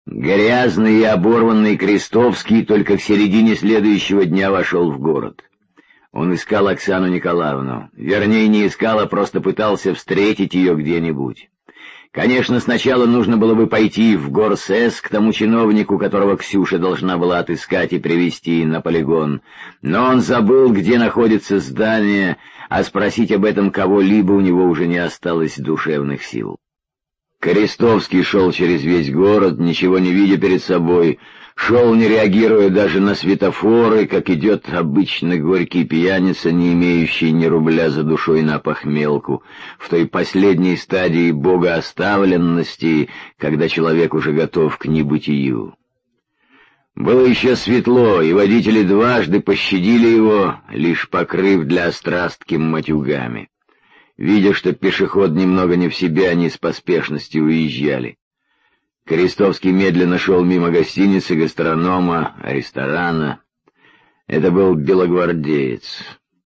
Грязный и оборванный Крестовский только к середине следующего дня вошел в город. Он искал Оксану Николаевну. Вернее, не искал, а просто пытался встретить ее где-нибудь. Конечно, сначала нужно было бы пойти в Горсэс к тому чиновнику, которого Ксюша должна была отыскать и привезти на полигон. Но он забыл, где находится здание, а спросить об этом кого-либо у него уже не осталось душевных сил. Крестовский шел через весь город, ничего не видя перед собой, шел, не реагируя даже на светофоры, как идет обычно горький пьяница, не имеющий ни рубля за душой на похмелку, в той последней стадии богооставленности, когда человек уже готов к небытию. Было еще светло, и водители дважды пощадили его, лишь покрыв для острастки матюгами. Видя, что пешеход немного не в себе, они с поспешностью уезжали. Крестовский медленно шел мимо гостиницы, гастронома, ресторана. Это был белогвардеец.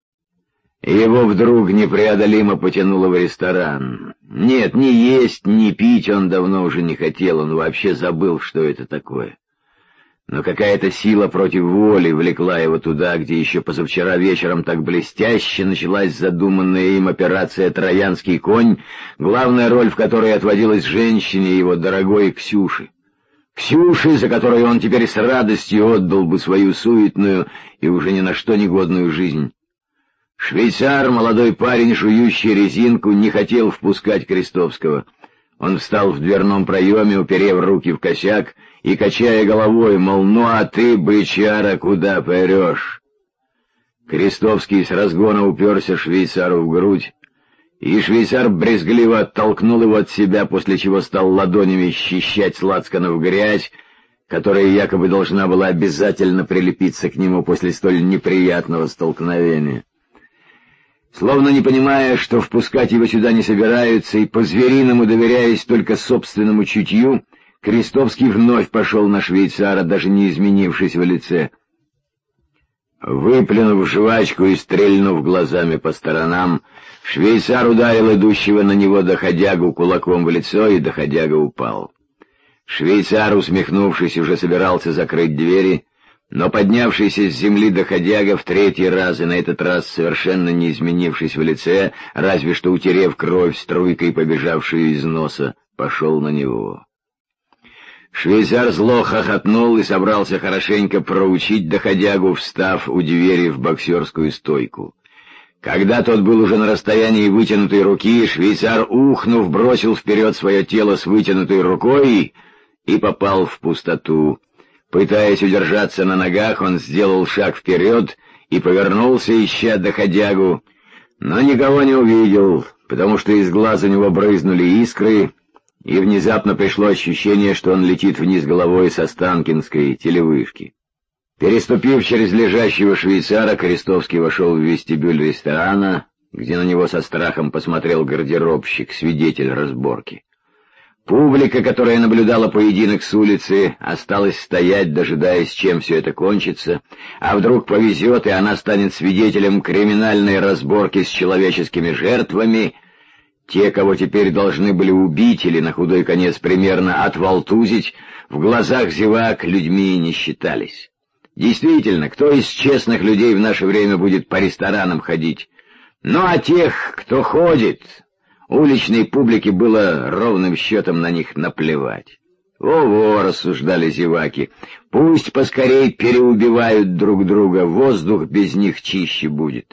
Его вдруг непреодолимо потянуло в ресторан. Нет, ни есть, ни пить он давно уже не хотел, он вообще забыл, что это такое. Но какая-то сила против воли влекла его туда, где еще позавчера вечером так блестяще началась задуманная им операция «Троянский конь», главная роль в которой отводилась женщине, его дорогой Ксюше. Ксюше, за которой он теперь с радостью отдал бы свою суетную и уже ни на что негодную жизнь. Швейцар, молодой парень, жующий резинку, не хотел впускать Крестовского. Он встал в дверном проеме, уперев руки в косяк и качая головой, мол, ну а ты, бычара, куда поорешь? Крестовский с разгона уперся швейцару в грудь, и швейцар брезгливо оттолкнул его от себя, после чего стал ладонями счищать с лацканов грязь, которая якобы должна была обязательно прилепиться к нему после столь неприятного столкновения. Словно не понимая, что впускать его сюда не собираются, и по-звериному доверяясь только собственному чутью, Крестовский вновь пошел на швейцара, даже не изменившись в лице. Выплюнув жвачку и стрельнув глазами по сторонам, швейцар ударил идущего на него доходягу кулаком в лицо, и доходяга упал. Швейцар, усмехнувшись, уже собирался закрыть двери, но поднявшийся с земли доходяга в третий раз, и на этот раз совершенно не изменившись в лице, разве что утерев кровь струйкой, побежавшую из носа, пошел на него. Швейцар зло хохотнул и собрался хорошенько проучить доходягу, встав у двери в боксерскую стойку. Когда тот был уже на расстоянии вытянутой руки, швейцар, ухнув, бросил вперед свое тело с вытянутой рукой и попал в пустоту. Пытаясь удержаться на ногах, он сделал шаг вперед и повернулся, ища доходягу, но никого не увидел, потому что из глаз у него брызнули искры, и внезапно пришло ощущение, что он летит вниз головой с Останкинской телевышки. Переступив через лежащего швейцара, Крестовский вошел в вестибюль ресторана, где на него со страхом посмотрел гардеробщик, свидетель разборки. Публика, которая наблюдала поединок с улицы, осталась стоять, дожидаясь, чем все это кончится, а вдруг повезет, и она станет свидетелем криминальной разборки с человеческими жертвами. Те, кого теперь должны были убить или на худой конец примерно отвалтузить, в глазах зевак людьми не считались. Действительно, кто из честных людей в наше время будет по ресторанам ходить? Ну а тех, кто ходит... Уличной публике было ровным счетом на них наплевать. «Во-во», — рассуждали зеваки, — «пусть поскорей переубивают друг друга, воздух без них чище будет».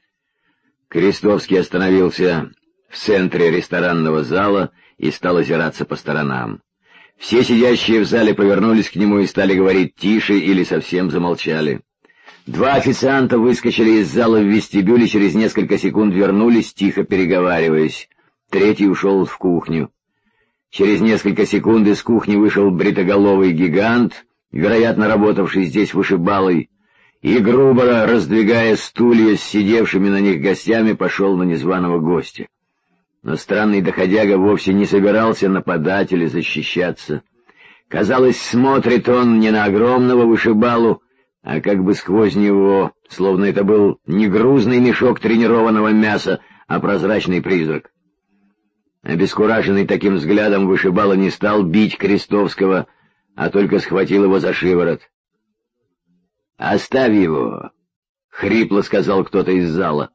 Крестовский остановился в центре ресторанного зала и стал озираться по сторонам. Все сидящие в зале повернулись к нему и стали говорить тише или совсем замолчали. Два официанта выскочили из зала в вестибюль и через несколько секунд вернулись, тихо переговариваясь. Третий ушел в кухню. Через несколько секунд из кухни вышел бритоголовый гигант, вероятно, работавший здесь вышибалой, и, грубо раздвигая стулья с сидевшими на них гостями, пошел на незваного гостя. Но странный доходяга вовсе не собирался нападать или защищаться. Казалось, смотрит он не на огромного вышибалу, а как бы сквозь него, словно это был не грузный мешок тренированного мяса, а прозрачный призрак. Обескураженный таким взглядом, вышибала не стал бить Крестовского, а только схватил его за шиворот. «Оставь его!» — хрипло сказал кто-то из зала.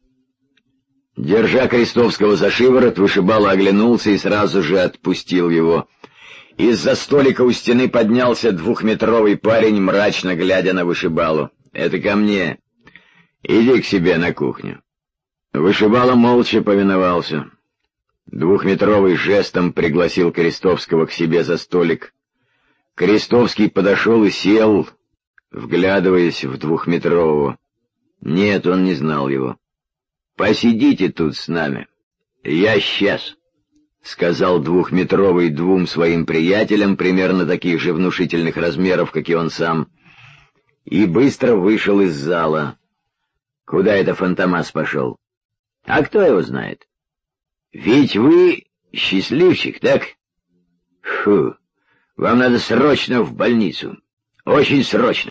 Держа Крестовского за шиворот, вышибала оглянулся и сразу же отпустил его. Из-за столика у стены поднялся 2-метровый парень, мрачно глядя на вышибалу. «Это ко мне. Иди к себе на кухню». Вышибала молча повиновался. 2-метровый жестом пригласил Крестовского к себе за столик. Крестовский подошел и сел, вглядываясь в 2-метрового. Нет, он не знал его. «Посидите тут с нами. Я сейчас», — сказал 2-метровый 2 своим приятелям, примерно таких же внушительных размеров, как и он сам, и быстро вышел из зала. Куда это Фантомас пошел? А кто его знает? Ведь вы счастливчик, так? Фу, вам надо срочно в больницу. Очень срочно.